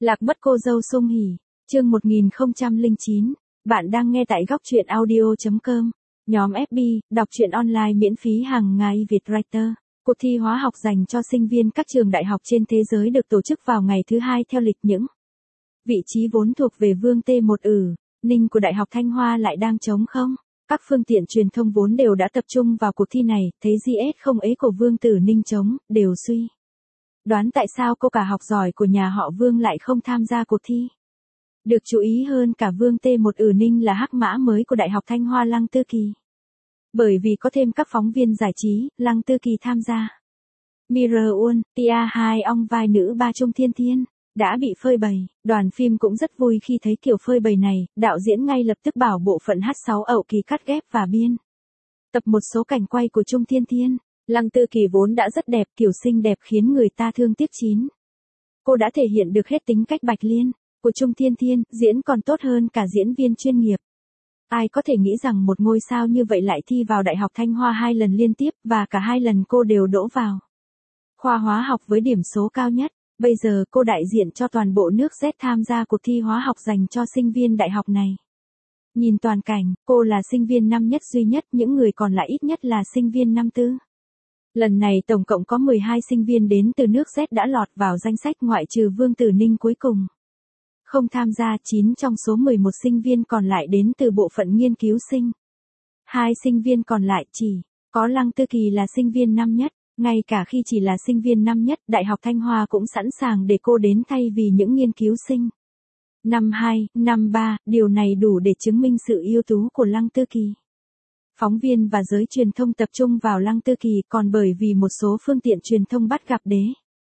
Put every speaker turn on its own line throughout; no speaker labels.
Lạc mất cô dâu sung hỉ, chương 1009, bạn đang nghe tại góc truyện audio.com, nhóm FB, đọc truyện online miễn phí hàng ngày Việt Writer. Cuộc thi hóa học dành cho sinh viên các trường đại học trên thế giới được tổ chức vào ngày thứ Hai theo lịch những vị trí vốn thuộc về Vương T1 Ninh của Đại học Thanh Hoa lại đang trống không? Các phương tiện truyền thông vốn đều đã tập trung vào cuộc thi này, thấy GS không ế của Vương Tử Ninh trống, đều suy đoán tại sao cô cả học giỏi của nhà họ Vương lại không tham gia cuộc thi. Được chú ý hơn cả Vương T1 Ninh là hắc mã mới của Đại học Thanh Hoa Lăng Tư Kỳ. Bởi vì có thêm các phóng viên giải trí, Lăng Tư Kỳ tham gia. Mirror Tia 2 ong vai nữ ba Trung Thiên Thiên đã bị phơi bày. Đoàn phim cũng rất vui khi thấy kiểu phơi bày này, đạo diễn ngay lập tức bảo bộ phận H6 ậu kỳ cắt ghép và biên tập một số cảnh quay của Trung Thiên Thiên. Lăng Tư Kỳ vốn đã rất đẹp, kiểu xinh đẹp khiến người ta thương tiếc chín. Cô đã thể hiện được hết tính cách Bạch Liên của Trung Thiên Thiên, diễn còn tốt hơn cả diễn viên chuyên nghiệp. Ai có thể nghĩ rằng một ngôi sao như vậy lại thi vào Đại học Thanh Hoa 2 lần liên tiếp, và cả 2 lần cô đều đỗ vào khoa hóa học với điểm số cao nhất. Bây giờ cô đại diện cho toàn bộ nước Z tham gia cuộc thi hóa học dành cho sinh viên đại học này. Nhìn toàn cảnh, cô là sinh viên năm nhất duy nhất, những người còn lại ít nhất là sinh viên năm tư. Lần này tổng cộng có 12 sinh viên đến từ nước Z đã lọt vào danh sách ngoại trừ Vương Tử Ninh cuối cùng không tham gia. 9 trong số 11 sinh viên còn lại đến từ bộ phận nghiên cứu sinh. 2 sinh viên còn lại chỉ có Lăng Tư Kỳ là sinh viên năm nhất. Ngay cả khi chỉ là sinh viên năm nhất, Đại học Thanh Hoa cũng sẵn sàng để cô đến thay vì những nghiên cứu sinh năm 2, năm 3, điều này đủ để chứng minh sự ưu tú của Lăng Tư Kỳ. Phóng viên và giới truyền thông tập trung vào Lăng Tư Kỳ còn bởi vì một số phương tiện truyền thông bắt gặp Đế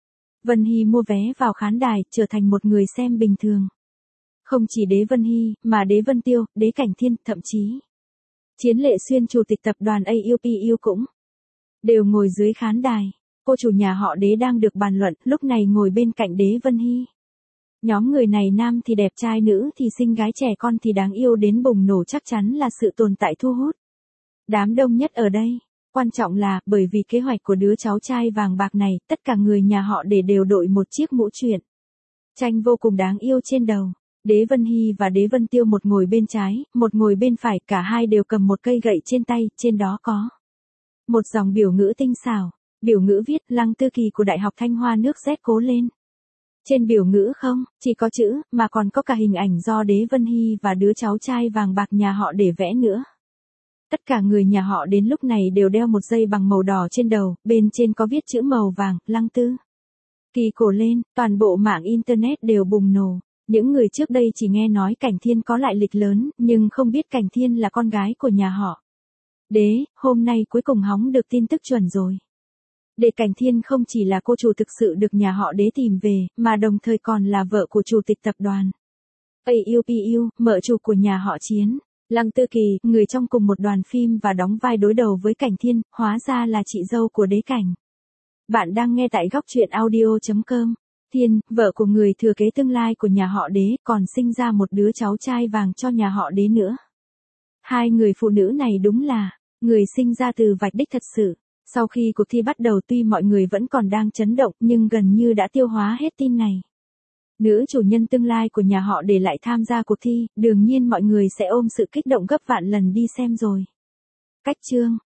Vân Hy mua vé vào khán đài, trở thành một người xem bình thường. Không chỉ Đế Vân Hy, mà Đế Vân Tiêu, Đế Cảnh Thiên, thậm chí Chiến Lệ Xuyên chủ tịch tập đoàn AUPU cũng đều ngồi dưới khán đài. Cô chủ nhà họ Đế đang được bàn luận, lúc này ngồi bên cạnh Đế Vân Hy. Nhóm người này nam thì đẹp trai, nữ thì xinh gái, trẻ con thì đáng yêu đến bùng nổ, chắc chắn là sự tồn tại thu hút đám đông nhất ở đây. Quan trọng là, bởi vì kế hoạch của đứa cháu trai vàng bạc này, tất cả người nhà họ Đế đều đội một chiếc mũ truyện tranh vô cùng đáng yêu trên đầu. Đế Vân Hy và Đế Vân Tiêu một ngồi bên trái, một ngồi bên phải, cả hai đều cầm một cây gậy trên tay, trên đó có một dòng biểu ngữ tinh xảo. Biểu ngữ viết Lăng Tư Kỳ của Đại học Thanh Hoa nước Z cố lên. Trên biểu ngữ không chỉ có chữ, mà còn có cả hình ảnh do Đế Vân Hy và đứa cháu trai vàng bạc nhà họ để vẽ nữa. Tất cả người nhà họ đến lúc này đều đeo một dây bằng màu đỏ trên đầu, bên trên có viết chữ màu vàng, Lăng Tư Kỳ cổ lên. Toàn bộ mạng Internet đều bùng nổ. Những người trước đây chỉ nghe nói Cảnh Thiên có lại lịch lớn, nhưng không biết Cảnh Thiên là con gái của nhà họ Đế. Hôm nay cuối cùng hóng được tin tức chuẩn rồi. Đế Cảnh Thiên không chỉ là cô chủ thực sự được nhà họ Đế tìm về, mà đồng thời còn là vợ của chủ tịch tập đoàn AUPU, mợ chủ của nhà họ Chiến. Lăng Tư Kỳ, người trong cùng một đoàn phim và đóng vai đối đầu với Cảnh Thiên, hóa ra là chị dâu của Đế Cảnh. Bạn đang nghe tại góc truyện audio.com. Thiên, vợ của người thừa kế tương lai của nhà họ Đế, còn sinh ra một đứa cháu trai vàng cho nhà họ Đế nữa. Hai người phụ nữ này đúng là người sinh ra từ vạch đích thật sự. Sau khi cuộc thi bắt đầu, tuy mọi người vẫn còn đang chấn động, nhưng gần như đã tiêu hóa hết tin này. Nữ chủ nhân tương lai của nhà họ Đế lại tham gia cuộc thi, đương nhiên mọi người sẽ ôm sự kích động gấp vạn lần đi xem rồi. Cách chương